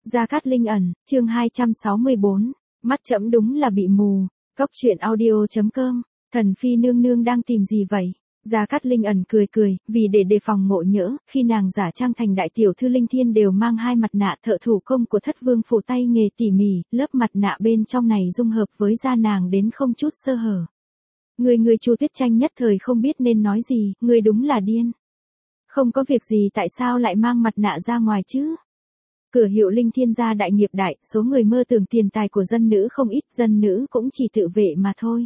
Gia Cát Linh ẩn, chương 264, mắt trẫm đúng là bị mù. Cóc truyện audio.com, thần phi nương nương đang tìm gì vậy? Gia Cát Linh ẩn cười cười, vì để đề phòng ngộ nhỡ, khi nàng giả trang thành đại tiểu thư Linh Thiên đều mang hai mặt nạ thợ thủ công của Thất Vương phủ tay nghề tỉ mỉ, lớp mặt nạ bên trong này dung hợp với da nàng đến không chút sơ hở. Người Chu Tuyết Tranh nhất thời không biết nên nói gì, người đúng là điên. Không có việc gì tại sao lại mang mặt nạ ra ngoài chứ? Cửa hiệu Linh Thiên gia đại nghiệp đại, số người mơ tưởng tiền tài của dân nữ không ít, dân nữ cũng chỉ tự vệ mà thôi.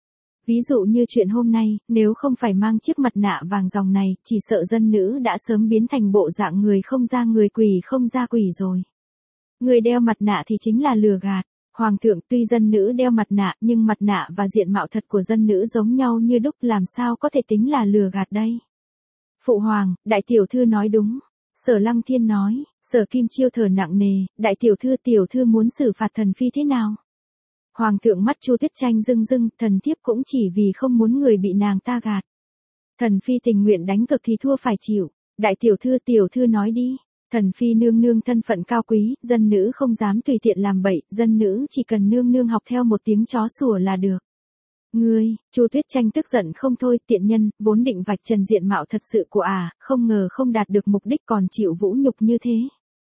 Ví dụ như chuyện hôm nay, nếu không phải mang chiếc mặt nạ vàng dòng này, chỉ sợ dân nữ đã sớm biến thành bộ dạng người không ra người quỷ không ra quỷ rồi. Người đeo mặt nạ thì chính là lừa gạt. Hoàng thượng, tuy dân nữ đeo mặt nạ, nhưng mặt nạ và diện mạo thật của dân nữ giống nhau như đúc, làm sao có thể tính là lừa gạt đây? Phụ hoàng, đại tiểu thư nói đúng. Sở Lăng Thiên nói. Sở Kim Chiêu thở nặng nề, đại tiểu thư muốn xử phạt thần phi thế nào? Hoàng thượng mắt Chu Tuyết Tranh rưng rưng, thần thiếp cũng chỉ vì không muốn người bị nàng ta gạt. Thần phi tình nguyện đánh cực thì thua phải chịu. Đại tiểu thư nói đi. Thần phi nương nương thân phận cao quý, dân nữ không dám tùy tiện làm bậy, dân nữ chỉ cần nương nương học theo một tiếng chó sủa là được. Ngươi, Chu Tuyết Tranh tức giận không thôi, tiện nhân, vốn định vạch trần diện mạo thật sự của không ngờ không đạt được mục đích còn chịu vũ nhục như thế.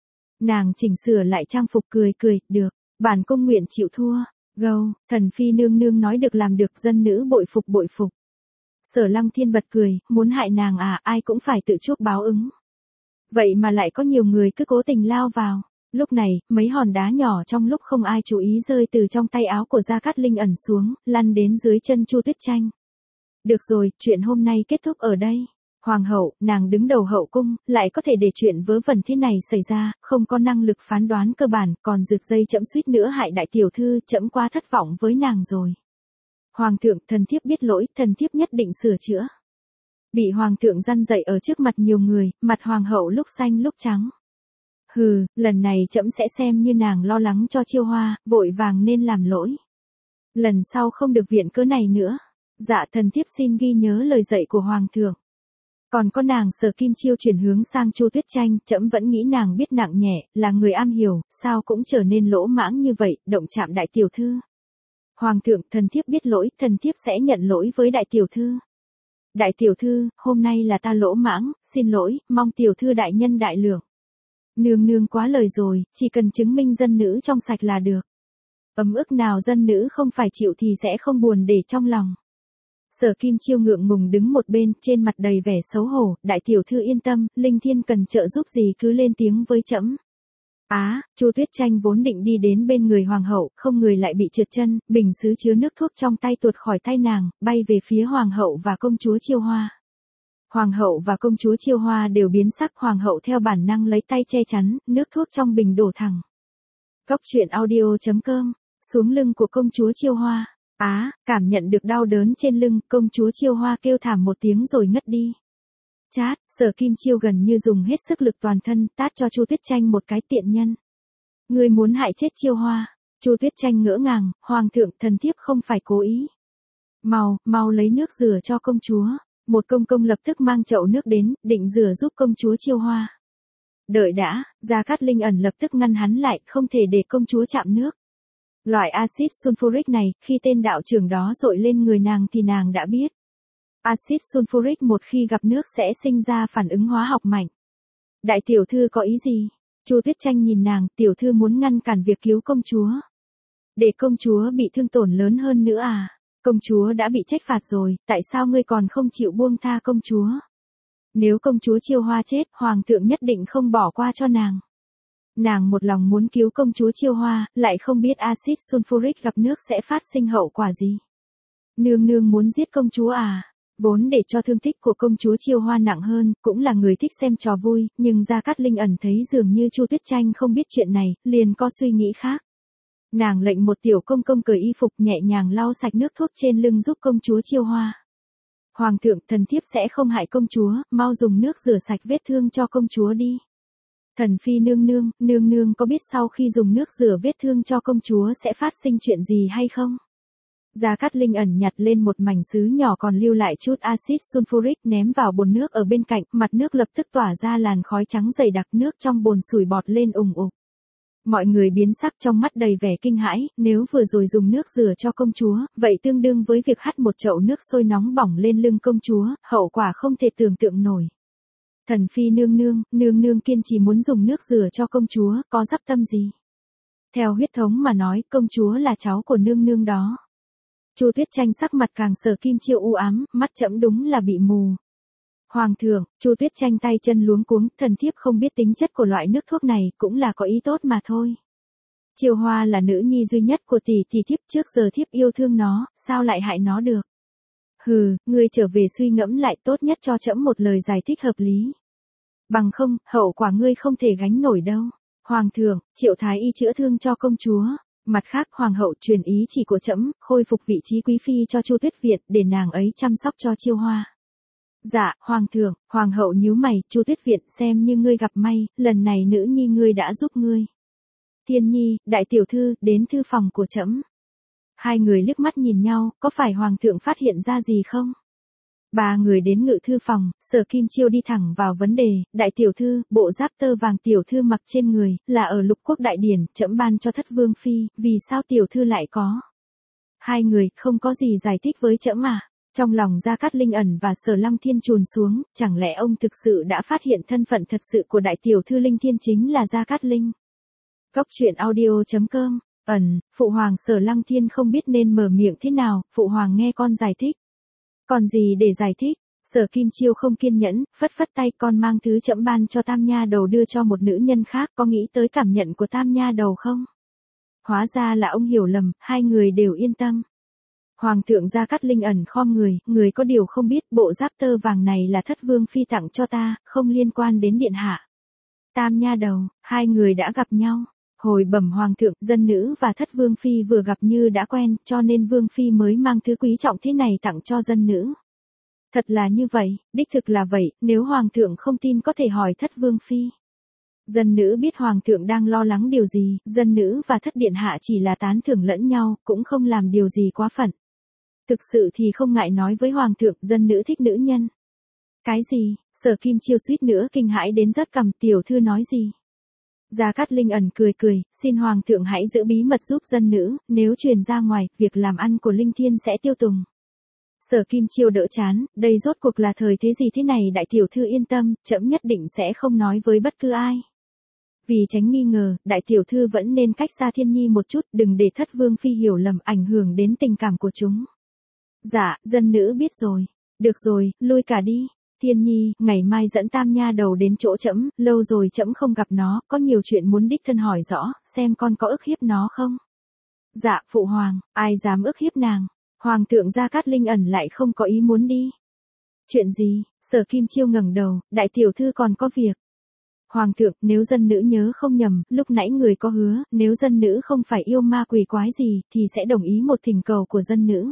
Nàng chỉnh sửa lại trang phục cười, được, bản cung nguyện chịu thua. Gâu, thần phi nương nương nói được làm được, dân nữ bội phục. Sở Lăng Thiên bật cười, muốn hại nàng ai cũng phải tự chuốc báo ứng. Vậy mà lại có nhiều người cứ cố tình lao vào. Lúc này, mấy hòn đá nhỏ trong lúc không ai chú ý rơi từ trong tay áo của Gia Cát Linh ẩn xuống, lăn đến dưới chân Chu Tuyết Tranh. Được rồi, chuyện hôm nay kết thúc ở đây. Hoàng hậu, nàng đứng đầu hậu cung, lại có thể để chuyện vớ vẩn thế này xảy ra, không có năng lực phán đoán cơ bản, còn rực dây chẫm suýt nữa hại đại tiểu thư, chẫm quá thất vọng với nàng rồi. Hoàng thượng, thần thiếp biết lỗi, thần thiếp nhất định sửa chữa. Bị hoàng thượng răn dạy ở trước mặt nhiều người, mặt hoàng hậu lúc xanh lúc trắng. Hừ, lần này trẫm sẽ xem như nàng lo lắng cho Chiêu Hoa, vội vàng nên làm lỗi. Lần sau không được viện cớ này nữa. Dạ, thần thiếp xin ghi nhớ lời dạy của hoàng thượng. Còn có nàng Sở Kim Chiêu chuyển hướng sang Chu Tuyết Tranh, trẫm vẫn nghĩ nàng biết nặng nhẹ, là người am hiểu, sao cũng trở nên lỗ mãng như vậy, động chạm đại tiểu thư. Hoàng thượng, thần thiếp biết lỗi, thần thiếp sẽ nhận lỗi với đại tiểu thư. Đại tiểu thư, hôm nay là ta lỗ mãng, xin lỗi, mong tiểu thư đại nhân đại lượng. Nương quá lời rồi, chỉ cần chứng minh dân nữ trong sạch là được. Ấm ức nào dân nữ không phải chịu thì sẽ không buồn để trong lòng. Sở Kim Chiêu ngượng ngùng đứng một bên, trên mặt đầy vẻ xấu hổ, đại tiểu thư yên tâm, Linh Thiên cần trợ giúp gì cứ lên tiếng với trẫm. Chu Tuyết Tranh vốn định đi đến bên người hoàng hậu, không ngờ lại bị trượt chân, bình sứ chứa nước thuốc trong tay tuột khỏi tay nàng, bay về phía hoàng hậu và công chúa Chiêu Hoa. Hoàng hậu và công chúa Chiêu Hoa đều biến sắc, hoàng hậu theo bản năng lấy tay che chắn, nước thuốc trong bình đổ thẳng. Cóc truyện audio.com, xuống lưng của công chúa Chiêu Hoa. Cảm nhận được đau đớn trên lưng, công chúa Chiêu Hoa kêu thảm một tiếng rồi ngất đi. Chát, Sở Kim Chiêu gần như dùng hết sức lực toàn thân, tát cho Chu Tuyết Tranh một cái, tiện nhân. Ngươi muốn hại chết Chiêu Hoa. Chu Tuyết Tranh ngỡ ngàng, hoàng thượng, thần thiếp không phải cố ý. Mau lấy nước rửa cho công chúa. Một công công lập tức mang chậu nước đến, định rửa giúp công chúa Chiêu Hoa. Đợi đã, Gia Cát Linh ẩn lập tức ngăn hắn lại, không thể để công chúa chạm nước. Loại axit sulfuric này, khi tên đạo trưởng đó dội lên người nàng thì nàng đã biết. Axit sulfuric một khi gặp nước sẽ sinh ra phản ứng hóa học mạnh. Đại tiểu thư có ý gì? Chu Tuyết Tranh nhìn nàng, tiểu thư muốn ngăn cản việc cứu công chúa. Để công chúa bị thương tổn lớn hơn nữa Công chúa đã bị trách phạt rồi, tại sao ngươi còn không chịu buông tha công chúa? Nếu công chúa Chiêu Hoa chết, hoàng thượng nhất định không bỏ qua cho nàng. Nàng một lòng muốn cứu công chúa Chiêu Hoa, lại không biết axit sulfuric gặp nước sẽ phát sinh hậu quả gì. Nương muốn giết công chúa Vốn để cho thương tích của công chúa Chiêu Hoa nặng hơn, cũng là người thích xem trò vui, nhưng Gia Cát Linh ẩn thấy dường như Chu Tuyết Tranh không biết chuyện này, liền có suy nghĩ khác. Nàng lệnh một tiểu công công cởi y phục nhẹ nhàng lau sạch nước thuốc trên lưng giúp công chúa Chiêu Hoa. Hoàng thượng, thần thiếp sẽ không hại công chúa, mau dùng nước rửa sạch vết thương cho công chúa đi. Thần phi nương nương có biết sau khi dùng nước rửa vết thương cho công chúa sẽ phát sinh chuyện gì hay không? Gia Cát Linh ẩn nhặt lên một mảnh sứ nhỏ còn lưu lại chút axit sulfuric ném vào bồn nước ở bên cạnh, mặt nước lập tức tỏa ra làn khói trắng dày đặc, nước trong bồn sủi bọt lên ùng ục. Mọi người biến sắc trong mắt đầy vẻ kinh hãi, nếu vừa rồi dùng nước rửa cho công chúa, vậy tương đương với việc hắt một chậu nước sôi nóng bỏng lên lưng công chúa, hậu quả không thể tưởng tượng nổi. Thần phi nương nương kiên trì muốn dùng nước rửa cho công chúa, có dắp tâm gì? Theo huyết thống mà nói, công chúa là cháu của nương nương đó. Chu Tuyết Tranh sắc mặt càng Sở Kim Chiêu u ám, mắt trẫm đúng là bị mù. Hoàng thượng, Chu Tuyết Tranh tay chân luống cuống, thần thiếp không biết tính chất của loại nước thuốc này, cũng là có ý tốt mà thôi. Chiêu Hoa là nữ nhi duy nhất của tỷ thì thiếp trước giờ thiếp yêu thương nó, sao lại hại nó được? Hừ, ngươi trở về suy ngẫm lại, tốt nhất cho trẫm một lời giải thích hợp lý. Bằng không, hậu quả ngươi không thể gánh nổi đâu. Hoàng thượng, Triệu thái y chữa thương cho công chúa. Mặt khác, hoàng hậu truyền ý chỉ của trẫm, khôi phục vị trí quý phi cho Chu Tuyết Viện, để nàng ấy chăm sóc cho Chiêu Hoa. Dạ, hoàng thượng, hoàng hậu nhíu mày, Chu Tuyết Viện, xem như ngươi gặp may, lần này nữ nhi ngươi đã giúp ngươi. Thiên Nhi, đại tiểu thư, đến thư phòng của trẫm. Hai người liếc mắt nhìn nhau, có phải hoàng thượng phát hiện ra gì không? Ba người đến ngự thư phòng, Sở Kim Chiêu đi thẳng vào vấn đề, đại tiểu thư, bộ giáp tơ vàng tiểu thư mặc trên người, là ở Lục Quốc đại điển, trẫm ban cho Thất Vương phi, vì sao tiểu thư lại có? Hai người, không có gì giải thích với trẫm à? Trong lòng Gia Cát Linh Ẩn và Sở Lăng Thiên trùn xuống, chẳng lẽ ông thực sự đã phát hiện thân phận thật sự của đại tiểu thư Linh Thiên chính là Gia Cát Linh? Cốc truyện audio.com, Phụ hoàng Sở Lăng Thiên không biết nên mở miệng thế nào, phụ hoàng nghe con giải thích. Còn gì để giải thích? Sở Kim Chiêu không kiên nhẫn, phất phất tay, con mang thứ trẫm ban cho Tam Nha Đầu đưa cho một nữ nhân khác, có nghĩ tới cảm nhận của Tam Nha Đầu không? Hóa ra là ông hiểu lầm, hai người đều yên tâm. Hoàng thượng Gia Cát Linh Ẩn khom người có điều không biết, bộ giáp tơ vàng này là Thất Vương phi tặng cho ta, không liên quan đến điện hạ. Tam Nha Đầu, hai người đã gặp nhau. Hồi bẩm hoàng thượng, dân nữ và Thất Vương phi vừa gặp như đã quen, cho nên Vương phi mới mang thứ quý trọng thế này tặng cho dân nữ. Thật là như vậy, đích thực là vậy, nếu hoàng thượng không tin có thể hỏi Thất Vương phi. Dân nữ biết hoàng thượng đang lo lắng điều gì, dân nữ và Thất điện hạ chỉ là tán thưởng lẫn nhau, cũng không làm điều gì quá phận. Thực sự thì không ngại nói với hoàng thượng, dân nữ thích nữ nhân. Cái gì? Sở Kim Chiêu suýt nữa kinh hãi đến rớt cằm, tiểu thư nói gì? Gia Cát Linh Ẩn cười, xin hoàng thượng hãy giữ bí mật giúp dân nữ, nếu truyền ra ngoài, việc làm ăn của Linh Thiên sẽ tiêu tùng. Sở Kim Chiêu đỡ chán, đây rốt cuộc là thời thế gì thế này, đại tiểu thư yên tâm, trẫm nhất định sẽ không nói với bất cứ ai. Vì tránh nghi ngờ, đại tiểu thư vẫn nên cách xa Thiên Nhi một chút, đừng để Thất Vương phi hiểu lầm, ảnh hưởng đến tình cảm của chúng. Dạ, dân nữ biết rồi. Được rồi, lui cả đi. Thiên Nhi, ngày mai dẫn Tam Nha Đầu đến chỗ trẫm, lâu rồi trẫm không gặp nó, có nhiều chuyện muốn đích thân hỏi rõ, xem con có ức hiếp nó không? Dạ, phụ hoàng, ai dám ức hiếp nàng? Hoàng thượng Gia Cát Linh Ẩn lại không có ý muốn đi. Chuyện gì? Sở Kim Chiêu ngẩng đầu, đại tiểu thư còn có việc. Hoàng thượng, nếu dân nữ nhớ không nhầm, lúc nãy người có hứa, nếu dân nữ không phải yêu ma quỷ quái gì, thì sẽ đồng ý một thỉnh cầu của dân nữ.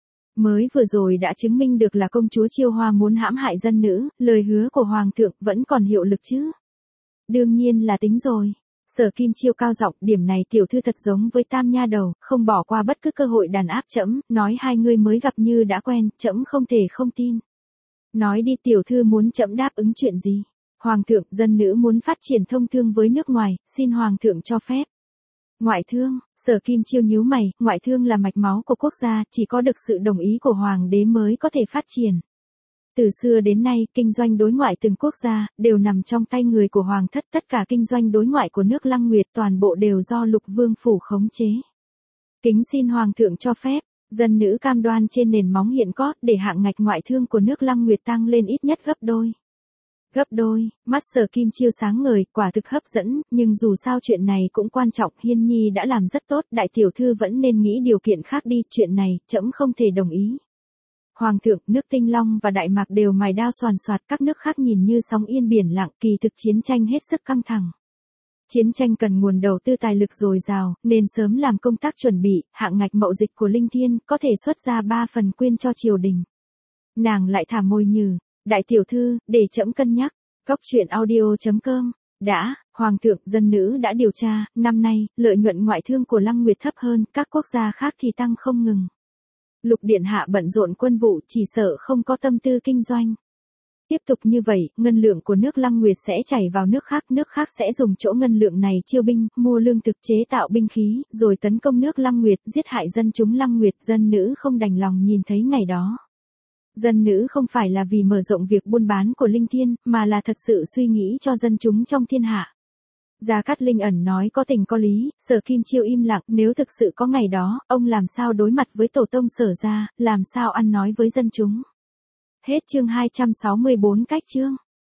Mới vừa rồi đã chứng minh được là công chúa Chiêu Hoa muốn hãm hại dân nữ, lời hứa của hoàng thượng vẫn còn hiệu lực chứ? Đương nhiên là tính rồi. Sở Kim Chiêu cao giọng, điểm này tiểu thư thật giống với Tam Nha Đầu, không bỏ qua bất cứ cơ hội đàn áp trẫm, nói hai người mới gặp như đã quen, trẫm không thể không tin. Nói đi, tiểu thư muốn trẫm đáp ứng chuyện gì? Hoàng thượng, dân nữ muốn phát triển thông thương với nước ngoài, xin hoàng thượng cho phép. Ngoại thương, Sở Kim Chiêu nhíu mày, ngoại thương là mạch máu của quốc gia, chỉ có được sự đồng ý của hoàng đế mới có thể phát triển. Từ xưa đến nay, kinh doanh đối ngoại từng quốc gia, đều nằm trong tay người của hoàng thất, tất cả kinh doanh đối ngoại của nước Lăng Nguyệt toàn bộ đều do Lục Vương phủ khống chế. Kính xin hoàng thượng cho phép, dân nữ cam đoan trên nền móng hiện có, để hạng ngạch ngoại thương của nước Lăng Nguyệt tăng lên ít nhất gấp đôi. Gấp đôi, mắt Sở Kim Chiêu sáng ngời, quả thực hấp dẫn, nhưng dù sao chuyện này cũng quan trọng, Hiên Nhi đã làm rất tốt, đại tiểu thư vẫn nên nghĩ điều kiện khác đi, chuyện này, trẫm không thể đồng ý. Hoàng thượng, nước Tinh Long và Đại Mạc đều mài đao xoàn xoạt, các nước khác nhìn như sóng yên biển lặng, kỳ thực chiến tranh hết sức căng thẳng. Chiến tranh cần nguồn đầu tư tài lực dồi dào, nên sớm làm công tác chuẩn bị, hạng ngạch mậu dịch của Linh Thiên, có thể xuất ra 3 phần quyên cho triều đình. Nàng lại thả môi nhừ. Đại tiểu thư, để trẫm cân nhắc. Cốc truyện audio.com. Đã, hoàng thượng, dân nữ đã điều tra, năm nay, lợi nhuận ngoại thương của Lăng Nguyệt thấp hơn, các quốc gia khác thì tăng không ngừng. Lục điện hạ bận rộn quân vụ, chỉ sợ không có tâm tư kinh doanh. Tiếp tục như vậy, ngân lượng của nước Lăng Nguyệt sẽ chảy vào nước khác sẽ dùng chỗ ngân lượng này chiêu binh, mua lương thực chế tạo binh khí, rồi tấn công nước Lăng Nguyệt, giết hại dân chúng Lăng Nguyệt, dân nữ không đành lòng nhìn thấy ngày đó. Dân nữ không phải là vì mở rộng việc buôn bán của Linh Thiên, mà là thật sự suy nghĩ cho dân chúng trong thiên hạ. Gia Cát Linh ẩn nói có tình có lý, Sở Kim Chiêu im lặng, nếu thực sự có ngày đó, ông làm sao đối mặt với tổ tông Sở gia, làm sao ăn nói với dân chúng. Hết chương 264 cách chương.